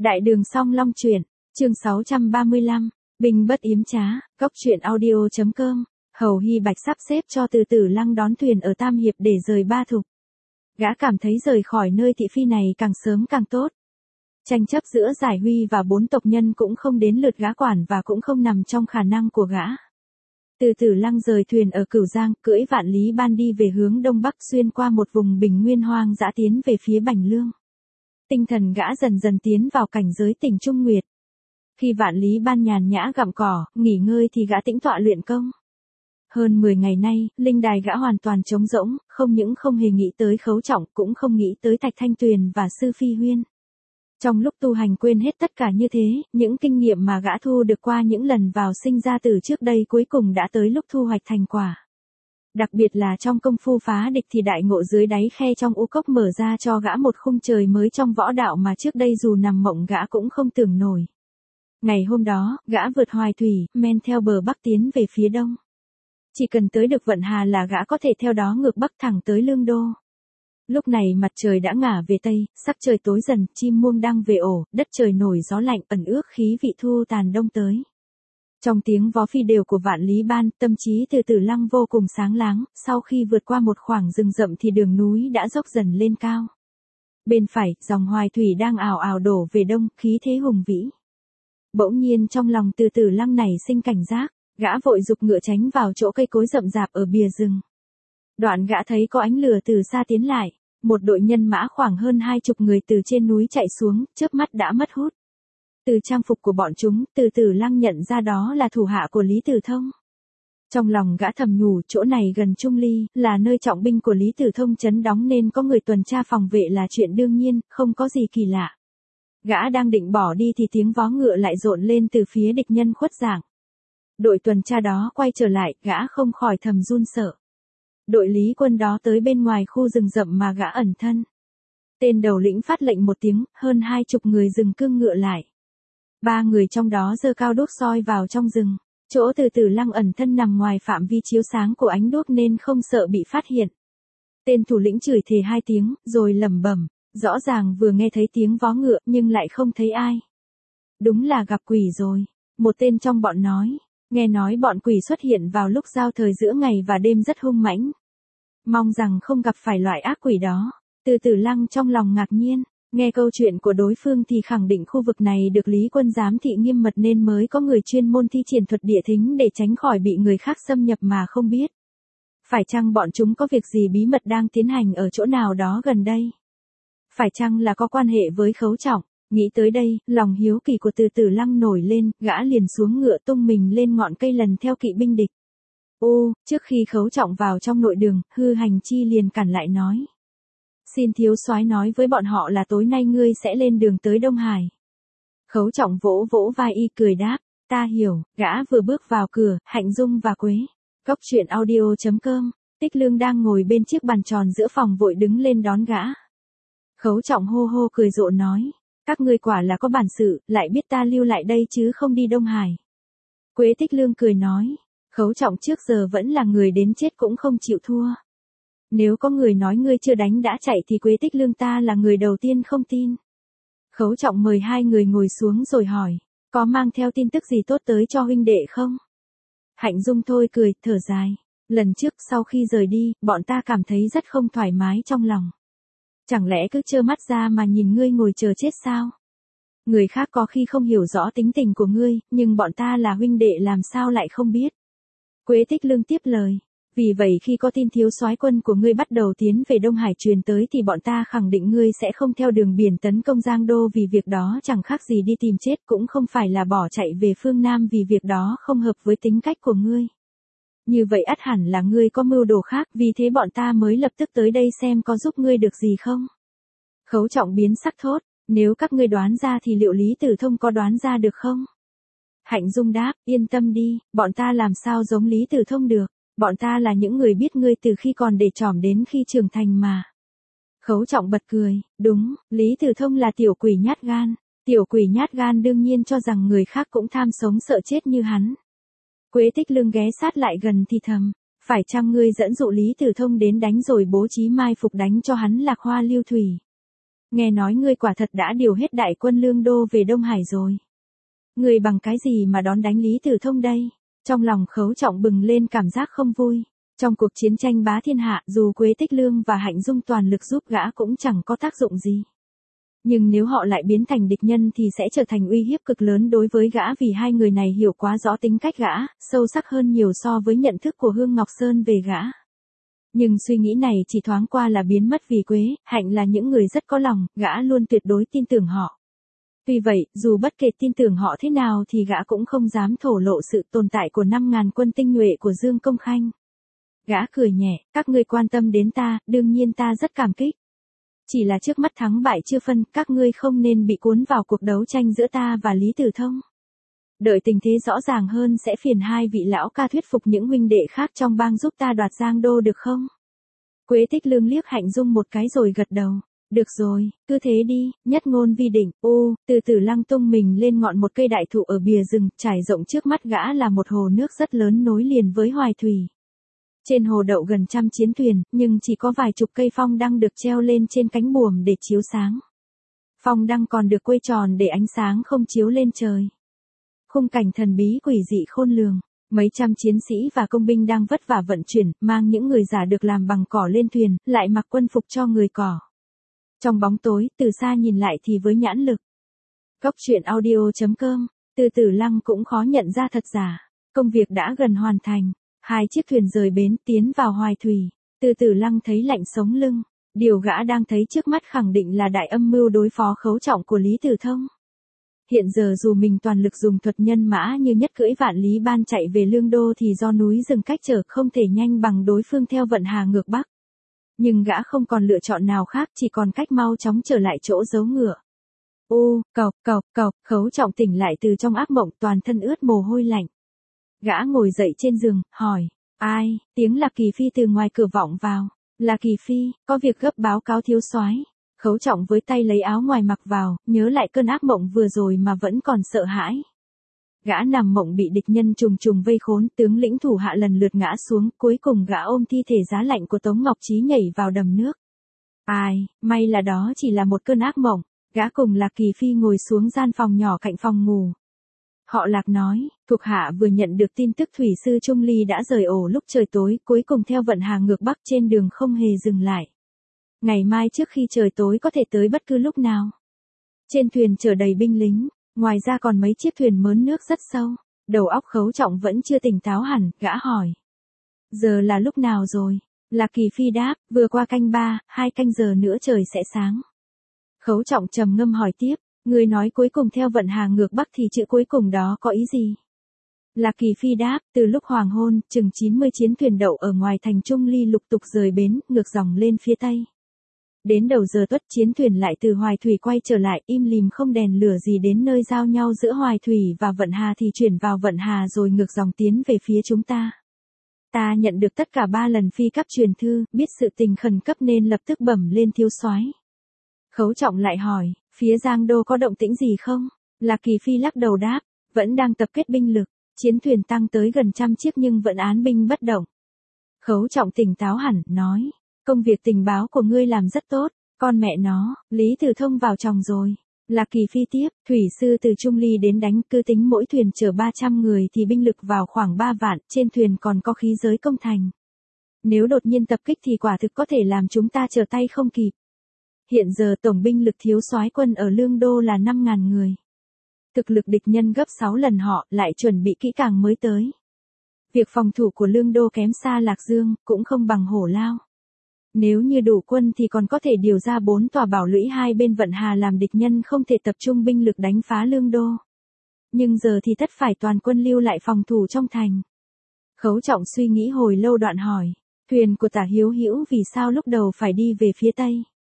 Đại đường song long truyện, chương 635, Binh bất yếm trá, góc truyện audio.com, Hầu Hy Bạch sắp xếp cho Từ Tử Lăng đón thuyền ở Tam Hiệp để rời Ba Thục. Gã cảm thấy rời khỏi nơi thị phi này càng sớm càng tốt. Tranh chấp giữa Giải Huy và 4 tộc nhân cũng không đến lượt gã quản và cũng không nằm trong khả năng của gã. Từ Tử Lăng rời thuyền ở Cửu Giang, cưỡi Vạn Lý Ban đi về hướng đông bắc xuyên qua một vùng bình nguyên hoang dã tiến về phía Bành Lương. Tinh thần gã dần dần tiến vào cảnh giới tỉnh Trung Nguyệt. Khi Vạn Lý Ban nhàn nhã gặm cỏ, nghỉ ngơi thì gã tĩnh tọa luyện công. Hơn 10 ngày nay, linh đài gã hoàn toàn trống rỗng, không những không hề nghĩ tới Khấu Trọng, cũng không nghĩ tới Thạch Thanh Tuyền và Sư Phi Huyên. Trong lúc tu hành quên hết tất cả như thế, những kinh nghiệm mà gã thu được qua những lần vào sinh ra tử trước đây cuối cùng đã tới lúc thu hoạch thành quả. Đặc biệt là trong công phu phá địch thì đại ngộ dưới đáy khe trong u cốc mở ra cho gã một khung trời mới trong võ đạo mà trước đây dù nằm mộng gã cũng không tưởng nổi. Ngày hôm đó, gã vượt Hoài Thủy, men theo bờ bắc tiến về phía đông. Chỉ cần tới được Vận Hà là gã có thể theo đó ngược bắc thẳng tới Lương Đô. Lúc này mặt trời đã ngả về tây, sắc trời tối dần, chim muông đang về ổ, đất trời nổi gió lạnh ẩn ước khí vị thu tàn đông tới. Trong tiếng vó phi đều của Vạn Lý Ban, tâm trí Từ Tử Lăng vô cùng sáng láng, sau khi vượt qua một khoảng rừng rậm thì đường núi đã dốc dần lên cao. Bên phải, dòng Hoài Thủy đang ào ào đổ về đông, khí thế hùng vĩ. Bỗng nhiên trong lòng Từ Tử Lăng nảy sinh cảnh giác, gã vội giục ngựa tránh vào chỗ cây cối rậm rạp ở bìa rừng. Đoạn gã thấy có ánh lửa từ xa tiến lại, một đội nhân mã khoảng hơn 20 người từ trên núi chạy xuống, chớp mắt đã mất hút. Từ trang phục của bọn chúng, Từ Tử Lăng nhận ra đó là thủ hạ của Lý Tử Thông. Trong lòng gã thầm nhủ chỗ này gần Trung Ly, là nơi trọng binh của Lý Tử Thông trấn đóng nên có người tuần tra phòng vệ là chuyện đương nhiên, không có gì kỳ lạ. Gã đang định bỏ đi thì tiếng vó ngựa lại rộn lên từ phía địch nhân khuất dạng. Đội tuần tra đó quay trở lại, gã không khỏi thầm run sợ. Đội Lý quân đó tới bên ngoài khu rừng rậm mà gã ẩn thân. Tên đầu lĩnh phát lệnh một tiếng, hơn 20 người dừng cương ngựa lại. 3 người trong đó giơ cao đuốc soi vào trong rừng. Chỗ Từ Tử Lăng ẩn thân nằm ngoài phạm vi chiếu sáng của ánh đuốc nên không sợ bị phát hiện. Tên thủ lĩnh chửi thề 2 tiếng, rồi lẩm bẩm, rõ ràng vừa nghe thấy tiếng vó ngựa nhưng lại không thấy ai. Đúng là gặp quỷ rồi, một tên trong bọn nói. Nghe nói bọn quỷ xuất hiện vào lúc giao thời giữa ngày và đêm rất hung mãnh. Mong rằng không gặp phải loại ác quỷ đó. Từ Tử Lăng trong lòng ngạc nhiên, nghe câu chuyện của đối phương thì khẳng định khu vực này được Lý quân giám thị nghiêm mật nên mới có người chuyên môn thi triển thuật địa thính để tránh khỏi bị người khác xâm nhập mà không biết. Phải chăng bọn chúng có việc gì bí mật đang tiến hành ở chỗ nào đó gần đây? Phải chăng là có quan hệ với Khấu Trọng? Nghĩ tới đây, lòng hiếu kỳ của Từ Tử Lăng nổi lên, gã liền xuống ngựa tung mình lên ngọn cây lần theo kỵ binh địch. Trước khi Khấu Trọng vào trong nội đường, Hư Hành Chi liền cản lại nói. Xin thiếu soái nói với bọn họ là tối nay ngươi sẽ lên đường tới Đông Hải. Khấu Trọng vỗ vỗ vai y cười đáp, ta hiểu, gã vừa bước vào cửa, Hạnh Dung và Quế. Góc truyện audio.com, Tích Lương đang ngồi bên chiếc bàn tròn giữa phòng vội đứng lên đón gã. Khấu Trọng hô hô cười rộ nói. Các ngươi quả là có bản sự, lại biết ta lưu lại đây chứ không đi Đông Hải. Quế Tích Lương cười nói, Khấu Trọng trước giờ vẫn là người đến chết cũng không chịu thua. Nếu có người nói ngươi chưa đánh đã chạy thì Quế Tích Lương ta là người đầu tiên không tin. Khấu Trọng mời 2 người ngồi xuống rồi hỏi, có mang theo tin tức gì tốt tới cho huynh đệ không? Hạnh Dung thôi cười, thở dài, lần trước sau khi rời đi, bọn ta cảm thấy rất không thoải mái trong lòng. Chẳng lẽ cứ trơ mắt ra mà nhìn ngươi ngồi chờ chết sao? Người khác có khi không hiểu rõ tính tình của ngươi, nhưng bọn ta là huynh đệ làm sao lại không biết. Quế Tích Lương tiếp lời, vì vậy khi có tin thiếu soái quân của ngươi bắt đầu tiến về Đông Hải truyền tới thì bọn ta khẳng định ngươi sẽ không theo đường biển tấn công Giang Đô vì việc đó chẳng khác gì đi tìm chết cũng không phải là bỏ chạy về phương Nam vì việc đó không hợp với tính cách của ngươi. Như vậy ắt hẳn là ngươi có mưu đồ khác, vì thế bọn ta mới lập tức tới đây xem có giúp ngươi được gì không. Khấu Trọng biến sắc thốt, nếu các ngươi đoán ra thì liệu Lý Tử Thông có đoán ra được không? Hạnh Dung đáp, yên tâm đi, bọn ta làm sao giống Lý Tử Thông được, bọn ta là những người biết ngươi từ khi còn để trỏm đến khi trưởng thành mà. Khấu Trọng bật cười, đúng, Lý Tử Thông là tiểu quỷ nhát gan, tiểu quỷ nhát gan đương nhiên cho rằng người khác cũng tham sống sợ chết như hắn. Quế Tích Lương ghé sát lại gần thì thầm, phải chăng ngươi dẫn dụ Lý Tử Thông đến đánh rồi bố trí mai phục đánh cho hắn Lạc Hoa Lưu Thủy? Nghe nói ngươi quả thật đã điều hết đại quân Lương Đô về Đông Hải rồi. Ngươi bằng cái gì mà đón đánh Lý Tử Thông đây? Trong lòng Khấu Trọng bừng lên cảm giác không vui. Trong cuộc chiến tranh bá thiên hạ, dù Quế Tích Lương và Hạnh Dung toàn lực giúp gã cũng chẳng có tác dụng gì. Nhưng nếu họ lại biến thành địch nhân thì sẽ trở thành uy hiếp cực lớn đối với gã, vì hai người này hiểu quá rõ tính cách gã, sâu sắc hơn nhiều so với nhận thức của Hương Ngọc Sơn về gã. Nhưng suy nghĩ này chỉ thoáng qua là biến mất, vì Quế, Hạnh là những người rất có lòng, gã luôn tuyệt đối tin tưởng họ. Tuy vậy, dù bất kể tin tưởng họ thế nào thì gã cũng không dám thổ lộ sự tồn tại của 5.000 quân tinh nhuệ của Dương Công Khanh. Gã cười nhẹ, các ngươi quan tâm đến ta, đương nhiên ta rất cảm kích. Chỉ là trước mắt thắng bại chưa phân, các ngươi không nên bị cuốn vào cuộc đấu tranh giữa ta và Lý Tử Thông. Đợi tình thế rõ ràng hơn sẽ phiền hai vị lão ca thuyết phục những huynh đệ khác trong bang giúp ta đoạt Giang Đô được không? Quế Tích Lương liếc Hạnh Dung một cái rồi gật đầu. Được rồi, cứ thế đi, nhất ngôn vi định. Từ Tử Lăng tung mình lên ngọn một cây đại thụ ở bìa rừng, trải rộng trước mắt gã là một hồ nước rất lớn nối liền với Hoài Thủy. Trên hồ đậu gần 100 chiến thuyền, nhưng chỉ có vài chục cây phong đăng được treo lên trên cánh buồm để chiếu sáng. Phong đăng còn được quay tròn để ánh sáng không chiếu lên trời. Khung cảnh thần bí quỷ dị khôn lường, mấy trăm chiến sĩ và công binh đang vất vả vận chuyển, mang những người già được làm bằng cỏ lên thuyền, lại mặc quân phục cho người cỏ. Trong bóng tối, từ xa nhìn lại thì với nhãn lực. Cốc truyện audio.com, Từ Tử Lăng cũng khó nhận ra thật giả. Công việc đã gần hoàn thành. Hai chiếc thuyền rời bến tiến vào Hoài Thủy. Từ Tử Lăng thấy lạnh sống lưng. Điều gã đang thấy trước mắt khẳng định là đại âm mưu đối phó Khấu Trọng của Lý Tử Thông. Hiện giờ dù mình toàn lực dùng thuật nhân mã như nhất cưỡi vạn lý ban chạy về Lương Đô thì do núi rừng cách trở không thể nhanh bằng đối phương theo vận hà ngược Bắc. Nhưng gã không còn lựa chọn nào khác, chỉ còn cách mau chóng trở lại chỗ giấu ngựa. Cộc, Khấu Trọng tỉnh lại từ trong ác mộng, toàn thân ướt mồ hôi lạnh. Gã ngồi dậy trên giường, hỏi, ai? Tiếng Lạc Kỳ Phi từ ngoài cửa vọng vào. Lạc Kỳ Phi, có việc gấp báo cáo thiếu soái. Khấu Trọng với tay lấy áo ngoài mặc vào, nhớ lại cơn ác mộng vừa rồi mà vẫn còn sợ hãi. Gã nằm mộng bị địch nhân trùng trùng vây khốn, tướng lĩnh thủ hạ lần lượt ngã xuống, cuối cùng gã ôm thi thể giá lạnh của Tống Ngọc Trí nhảy vào đầm nước. Ai, may là đó chỉ là một cơn ác mộng. Gã cùng Lạc Kỳ Phi ngồi xuống gian phòng nhỏ cạnh phòng ngủ. Họ Lạc nói, thuộc hạ vừa nhận được tin tức thủy sư Trung Ly đã rời ổ lúc trời tối, cuối cùng theo vận hà ngược Bắc trên đường không hề dừng lại. Ngày mai trước khi trời tối có thể tới bất cứ lúc nào. Trên thuyền chở đầy binh lính, ngoài ra còn mấy chiếc thuyền mớn nước rất sâu. Đầu óc Khấu Trọng vẫn chưa tỉnh táo hẳn, gã hỏi. Giờ là lúc nào rồi? Lạc Kỳ Phi đáp, vừa qua canh 3, 2 canh giờ nữa trời sẽ sáng. Khấu Trọng trầm ngâm hỏi tiếp, người nói cuối cùng theo vận hà ngược Bắc thì chữ cuối cùng đó có ý gì? Lạc Kỳ Phi đáp, từ lúc hoàng hôn, chừng 90 chiến thuyền đậu ở ngoài thành Trung Ly lục tục rời bến, ngược dòng lên phía tây. Đến đầu giờ tuất chiến thuyền lại từ Hoài Thủy quay trở lại, im lìm không đèn lửa gì, đến nơi giao nhau giữa Hoài Thủy và Vận Hà thì chuyển vào Vận Hà rồi ngược dòng tiến về phía chúng ta. Ta nhận được tất cả 3 lần phi cấp truyền thư, biết sự tình khẩn cấp nên lập tức bẩm lên thiếu soái. Khấu Trọng lại hỏi, phía Giang Đô có động tĩnh gì không? Lạc Kỳ Phi lắc đầu đáp, vẫn đang tập kết binh lực, chiến thuyền tăng tới gần 100 chiếc nhưng vẫn án binh bất động. Khấu Trọng tỉnh táo hẳn, nói, công việc tình báo của ngươi làm rất tốt, con mẹ nó, Lý Tử Thông vào chồng rồi. Lạc Kỳ Phi tiếp, thủy sư từ Trung Ly đến đánh, cứ tính mỗi thuyền chở 300 người thì binh lực vào khoảng 3 vạn, trên thuyền còn có khí giới công thành. Nếu đột nhiên tập kích thì quả thực có thể làm chúng ta trở tay không kịp. Hiện giờ tổng binh lực thiếu soái quân ở Lương Đô là 5.000 người. Thực lực địch nhân gấp 6 lần họ, lại chuẩn bị kỹ càng mới tới. Việc phòng thủ của Lương Đô kém xa Lạc Dương, cũng không bằng Hổ Lao. Nếu như đủ quân thì còn có thể điều ra 4 tòa bảo lũy hai bên Vận Hà làm địch nhân không thể tập trung binh lực đánh phá Lương Đô. Nhưng giờ thì tất phải toàn quân lưu lại phòng thủ trong thành. Khấu Trọng suy nghĩ hồi lâu đoạn hỏi, thuyền của Tả Hiếu Hữu vì sao lúc đầu phải đi về phía Tây?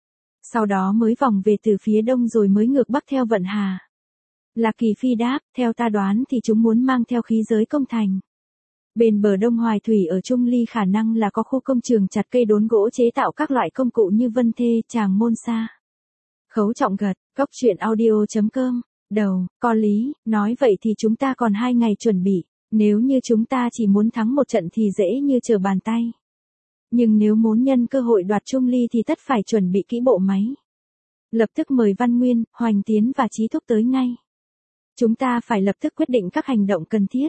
Sau đó mới vòng về từ phía Đông rồi mới ngược Bắc theo Vận Hà. Lạc Kỳ Phi đáp, theo ta đoán thì chúng muốn mang theo khí giới công thành. Bên bờ Đông Hoài Thủy ở Trung Ly khả năng là có khu công trường chặt cây đốn gỗ chế tạo các loại công cụ như vân thê, tràng môn sa. Khấu Trọng gật, cốc truyện audio.com, đầu, có lý, nói vậy thì chúng ta còn 2 ngày chuẩn bị, nếu như chúng ta chỉ muốn thắng một trận thì dễ như trở bàn tay. Nhưng nếu muốn nhân cơ hội đoạt Trung Ly thì tất phải chuẩn bị kỹ bộ máy. Lập tức mời Văn Nguyên, Hoành Tiến và Chí Thúc tới ngay. Chúng ta phải lập tức quyết định các hành động cần thiết.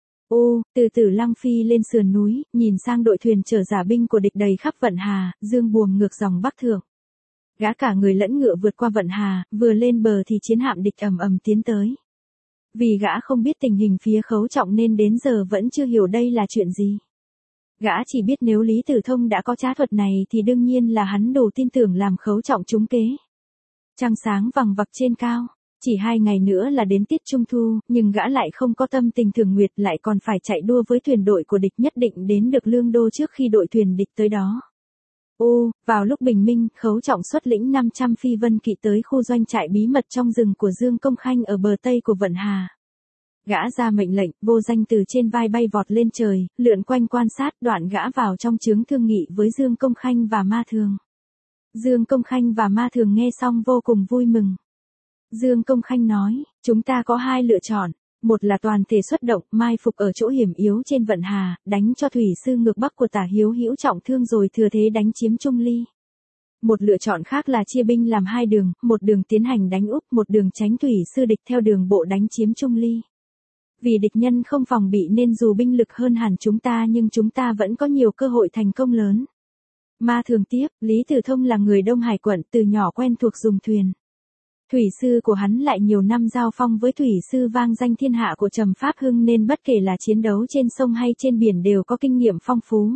Từ Tử Lăng phi lên sườn núi, nhìn sang đội thuyền chở giả binh của địch đầy khắp vận hà, dương buồm ngược dòng bắc thượng. Gã cả người lẫn ngựa vượt qua vận hà, vừa lên bờ thì chiến hạm địch ầm ầm tiến tới. Vì gã không biết tình hình phía Khấu Trọng nên đến giờ vẫn chưa hiểu đây là chuyện gì. Gã chỉ biết nếu Lý Tử Thông đã có trá thuật này thì đương nhiên là hắn đủ tin tưởng làm Khấu Trọng trúng kế. Trăng sáng vằng vặc trên cao, chỉ 2 ngày nữa là đến tiết trung thu, nhưng gã lại không có tâm tình thưởng nguyệt, lại còn phải chạy đua với thuyền đội của địch, nhất định đến được Lương Đô trước khi đội thuyền địch tới đó. Vào lúc bình minh, Khấu Trọng xuất lĩnh 500 phi vân kỵ tới khu doanh trại bí mật trong rừng của Dương Công Khanh ở bờ tây của vận hà. Gã ra mệnh lệnh, vô danh từ trên vai bay vọt lên trời, lượn quanh quan sát, đoạn gã vào trong chướng thương nghị với Dương Công Khanh và Ma Thường. Dương Công Khanh và Ma Thường nghe xong vô cùng vui mừng. Dương Công Khanh nói, chúng ta có 2 lựa chọn, một là toàn thể xuất động, mai phục ở chỗ hiểm yếu trên vận hà, đánh cho thủy sư ngược bắc của Tả Hiếu Hữu trọng thương rồi thừa thế đánh chiếm Trung Ly. Một lựa chọn khác là chia binh làm 2 đường, một đường tiến hành đánh úp, một đường tránh thủy sư địch theo đường bộ đánh chiếm Trung Ly. Vì địch nhân không phòng bị nên dù binh lực hơn hẳn chúng ta nhưng chúng ta vẫn có nhiều cơ hội thành công lớn. Ma Thường tiếp, Lý Tử Thông là người Đông Hải quận, từ nhỏ quen thuộc dùng thuyền. Thủy sư của hắn lại nhiều năm giao phong với thủy sư vang danh thiên hạ của Trầm Pháp Hưng nên bất kể là chiến đấu trên sông hay trên biển đều có kinh nghiệm phong phú.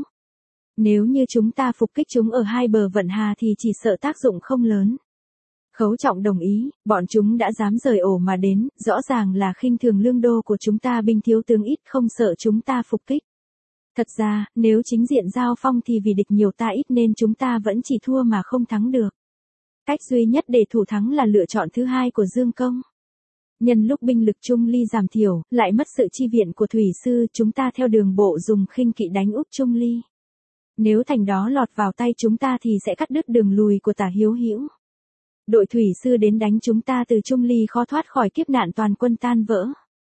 Nếu như chúng ta phục kích chúng ở 2 bờ vận hà thì chỉ sợ tác dụng không lớn. Khấu Trọng đồng ý, bọn chúng đã dám rời ổ mà đến, rõ ràng là khinh thường Lương Đô của chúng ta, binh thiếu tướng ít, không sợ chúng ta phục kích. Thật ra, nếu chính diện giao phong thì vì địch nhiều ta ít nên chúng ta vẫn chỉ thua mà không thắng được. Cách duy nhất để thủ thắng là lựa chọn thứ 2 của Dương Công. Nhân lúc binh lực Trung Ly giảm thiểu, lại mất sự chi viện của thủy sư, chúng ta theo đường bộ dùng khinh kỵ đánh úp Trung Ly. Nếu thành đó lọt vào tay chúng ta thì sẽ cắt đứt đường lùi của Tả Hiếu Hữu. Đội thủy sư đến đánh chúng ta từ Trung Ly khó thoát khỏi kiếp nạn toàn quân tan vỡ.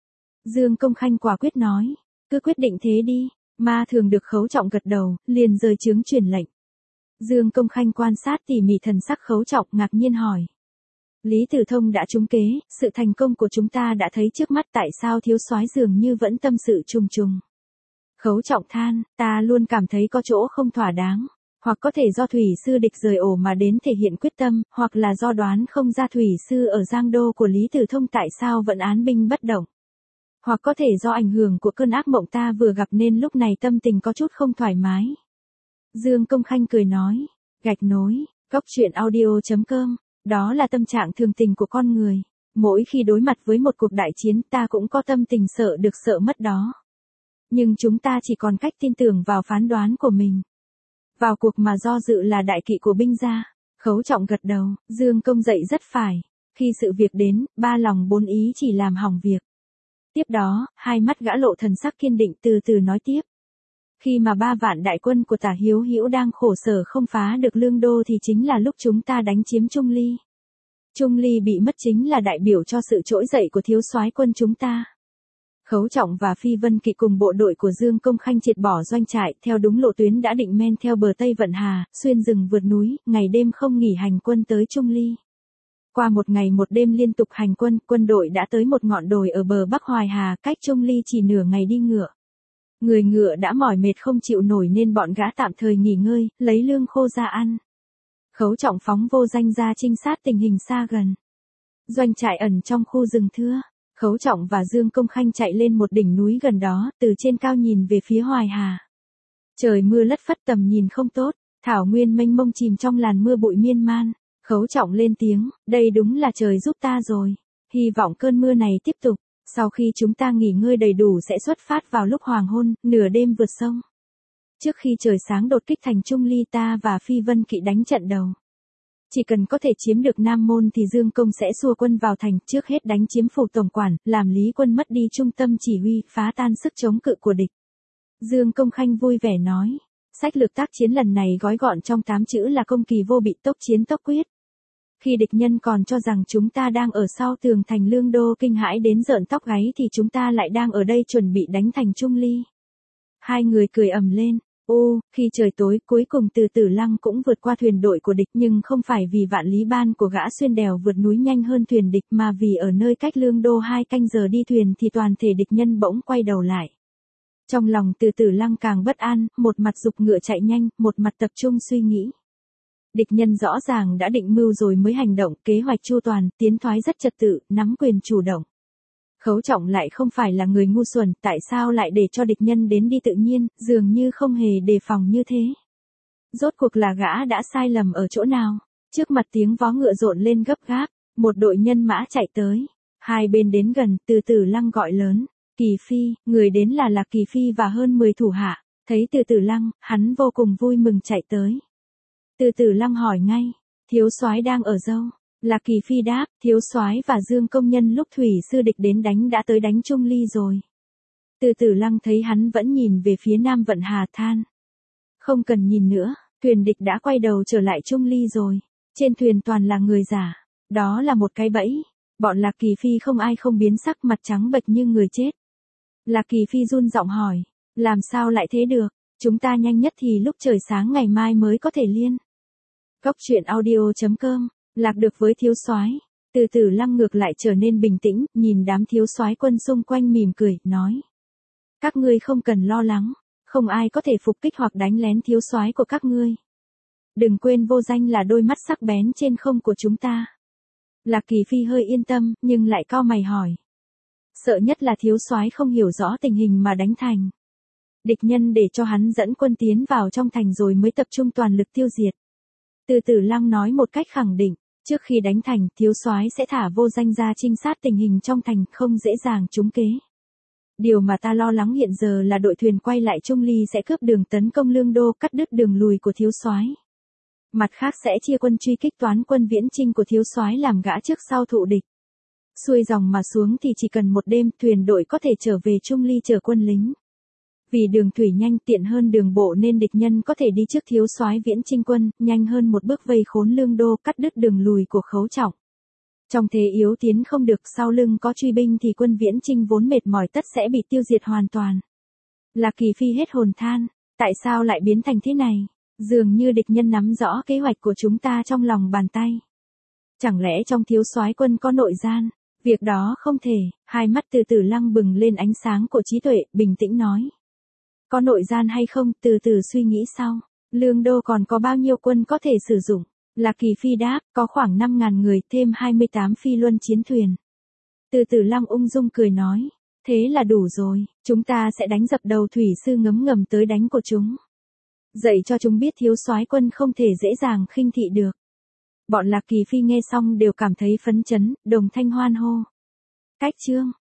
Dương Công Khanh quả quyết nói, cứ quyết định thế đi. Ma Thường được Khấu Trọng gật đầu, liền rời chướng truyền lệnh. Dương Công Khanh quan sát tỉ mỉ thần sắc Khấu Trọng, ngạc nhiên hỏi. Lý Tử Thông đã trúng kế, sự thành công của chúng ta đã thấy trước mắt, tại sao thiếu soái dường như vẫn tâm sự trùng trùng. Khấu Trọng than, ta luôn cảm thấy có chỗ không thỏa đáng. Hoặc có thể do thủy sư địch rời ổ mà đến thể hiện quyết tâm, hoặc là do đoán không ra thủy sư ở Giang Đô của Lý Tử Thông tại sao vẫn án binh bất động. Hoặc có thể do ảnh hưởng của cơn ác mộng ta vừa gặp nên lúc này tâm tình có chút không thoải mái. Dương Công Khanh cười nói, gạch nối, goctruyện.audio.com, đó là tâm trạng thường tình của con người. Mỗi khi đối mặt với một cuộc đại chiến ta cũng có tâm tình sợ được sợ mất đó. Nhưng chúng ta chỉ còn cách tin tưởng vào phán đoán của mình. Vào cuộc mà do dự là đại kỵ của binh gia. Khấu Trọng gật đầu, Dương Công dạy rất phải. Khi sự việc đến, 3 lòng 4 ý chỉ làm hỏng việc. Tiếp đó, 2 mắt gã lộ thần sắc kiên định, từ từ nói tiếp. Khi mà 3 vạn đại quân của Tả Hiếu Hữu đang khổ sở không phá được Lương Đô thì chính là lúc chúng ta đánh chiếm Trung Ly. Trung Ly bị mất chính là đại biểu cho sự trỗi dậy của thiếu soái quân chúng ta. Khấu Trọng và Phi Vân Kỵ cùng bộ đội của Dương Công Khanh triệt bỏ doanh trại, theo đúng lộ tuyến đã định men theo bờ Tây vận hà, xuyên rừng vượt núi, ngày đêm không nghỉ hành quân tới Trung Ly. Qua 1 ngày 1 đêm liên tục hành quân, quân đội đã tới một ngọn đồi ở bờ Bắc Hoài Hà, cách Trung Ly chỉ nửa ngày đi ngựa. Người ngựa đã mỏi mệt không chịu nổi nên bọn gã tạm thời nghỉ ngơi, lấy lương khô ra ăn. Khấu Trọng phóng vô danh ra trinh sát tình hình xa gần. Doanh trại ẩn trong khu rừng thưa. Khấu Trọng và Dương Công Khanh chạy lên một đỉnh núi gần đó, từ trên cao nhìn về phía Hoài Hà. Trời mưa lất phất, tầm nhìn không tốt, thảo nguyên mênh mông chìm trong làn mưa bụi miên man. Khấu Trọng lên tiếng, đây đúng là trời giúp ta rồi. Hy vọng cơn mưa này tiếp tục. Sau khi chúng ta nghỉ ngơi đầy đủ sẽ xuất phát vào lúc hoàng hôn, nửa đêm vượt sông. Trước khi trời sáng đột kích thành Trung Ly, ta và Phi Vân Kỵ đánh trận đầu. Chỉ cần có thể chiếm được Nam Môn thì Dương Công sẽ xua quân vào thành, trước hết đánh chiếm phủ tổng quản, làm Lý Quân mất đi trung tâm chỉ huy, phá tan sức chống cự của địch. Dương Công Khanh vui vẻ nói, sách lược tác chiến lần này gói gọn trong 8 chữ là công kỳ vô bị, tốc chiến tốc quyết. Khi địch nhân còn cho rằng chúng ta đang ở sau tường thành Lương Đô kinh hãi đến rợn tóc gáy thì chúng ta lại đang ở đây chuẩn bị đánh thành Trung Ly. 2 người cười ầm lên, Khi trời tối, cuối cùng Từ Tử Lăng cũng vượt qua thuyền đội của địch, nhưng không phải vì vạn lý ban của gã xuyên đèo vượt núi nhanh hơn thuyền địch, mà vì ở nơi cách Lương Đô 2 canh giờ đi thuyền thì toàn thể địch nhân bỗng quay đầu lại. Trong lòng Từ Tử Lăng càng bất an, một mặt giục ngựa chạy nhanh, một mặt tập trung suy nghĩ. Địch nhân rõ ràng đã định mưu rồi mới hành động, kế hoạch chu toàn, tiến thoái rất trật tự, nắm quyền chủ động. Khấu Trọng lại không phải là người ngu xuẩn, tại sao lại để cho địch nhân đến đi tự nhiên, dường như không hề đề phòng như thế. Rốt cuộc là gã đã sai lầm ở chỗ nào? Trước mặt tiếng vó ngựa rộn lên gấp gáp, một đội nhân mã chạy tới. Hai bên đến gần, Từ Tử Lăng gọi lớn. Kỳ Phi, người đến là Lạc Kỳ Phi và hơn 10 thủ hạ. Thấy Từ Tử Lăng, hắn vô cùng vui mừng chạy tới. Từ Tử Lăng hỏi ngay, thiếu soái đang ở đâu? Lạc Kỳ Phi đáp, thiếu soái và Dương công nhân lúc thủy sư địch đến đánh đã tới đánh Trung Ly rồi. Từ Tử Lăng thấy hắn vẫn nhìn về phía Nam Vận Hà than. Không cần nhìn nữa, thuyền địch đã quay đầu trở lại Trung Ly rồi. Trên thuyền toàn là người giả. Đó là một cái bẫy. Bọn Lạc Kỳ Phi không ai không biến sắc, mặt trắng bệch như người chết. Lạc Kỳ Phi run giọng hỏi, làm sao lại thế được? Chúng ta nhanh nhất thì lúc trời sáng ngày mai mới có thể liên. Góc truyện audio.com. Lạc được với thiếu soái. Từ Tử Lăng ngược lại trở nên bình tĩnh, nhìn đám thiếu soái quân xung quanh mỉm cười, nói: các ngươi không cần lo lắng, không ai có thể phục kích hoặc đánh lén thiếu soái của các ngươi. Đừng quên vô danh là đôi mắt sắc bén trên không của chúng ta. Lạc Kỳ Phi hơi yên tâm, nhưng lại cau mày hỏi: sợ nhất là thiếu soái không hiểu rõ tình hình mà đánh thành. Địch nhân để cho hắn dẫn quân tiến vào trong thành rồi mới tập trung toàn lực tiêu diệt. Từ Tử Lăng nói một cách khẳng định, trước khi đánh thành, thiếu soái sẽ thả vô danh ra trinh sát tình hình trong thành, không dễ dàng trúng kế. Điều mà ta lo lắng hiện giờ là đội thuyền quay lại Trung Ly sẽ cướp đường tấn công Lương Đô, cắt đứt đường lùi của thiếu soái. Mặt khác sẽ chia quân truy kích toán quân viễn chinh của thiếu soái làm gã trước sau thụ địch. Xuôi dòng mà xuống thì chỉ cần một đêm, thuyền đội có thể trở về Trung Ly chở quân lính. Vì đường thủy nhanh tiện hơn đường bộ nên địch nhân có thể đi trước thiếu soái viễn chinh quân, nhanh hơn một bước vây khốn Lương Đô, cắt đứt đường lùi của Khấu Trọng. Trong thế yếu tiến không được, sau lưng có truy binh thì quân viễn chinh vốn mệt mỏi tất sẽ bị tiêu diệt hoàn toàn. Lạc Kỳ Phi hết hồn than, tại sao lại biến thành thế này? Dường như địch nhân nắm rõ kế hoạch của chúng ta trong lòng bàn tay. Chẳng lẽ trong thiếu soái quân có nội gian? Việc đó không thể. Hai mắt Từ Tử Lăng bừng lên ánh sáng của trí tuệ, bình tĩnh nói. Có nội gian hay không, từ từ suy nghĩ sau. Lương Đô còn có bao nhiêu quân có thể sử dụng? Lạc Kỳ Phi đáp, có khoảng 5.000 người, thêm 28 phi luân chiến thuyền. Từ Tử Lăng ung dung cười nói, thế là đủ rồi, chúng ta sẽ đánh dập đầu thủy sư ngấm ngầm tới đánh của chúng. Dạy cho chúng biết thiếu soái quân không thể dễ dàng khinh thị được. Bọn Lạc Kỳ Phi nghe xong đều cảm thấy phấn chấn, đồng thanh hoan hô. Cách chương